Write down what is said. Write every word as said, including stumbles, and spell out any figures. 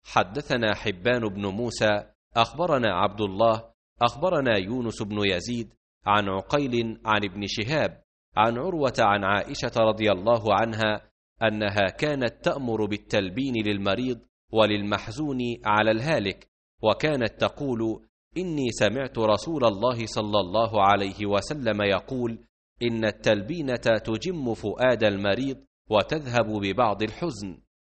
حدثنا حبان بن موسى أخبرنا عبد الله أخبرنا يونس بن يزيد عن عقيل عن ابن شهاب عن عروة عن عائشة رضي الله عنها أنها كانت تأمر بالتلبين للمريض وللمحزون على الهالك، وكانت تقول: إني سمعت رسول الله صلى الله عليه وسلم يقول: إن التلبينة تجم فؤاد المريض وتذهب ببعض الحزن.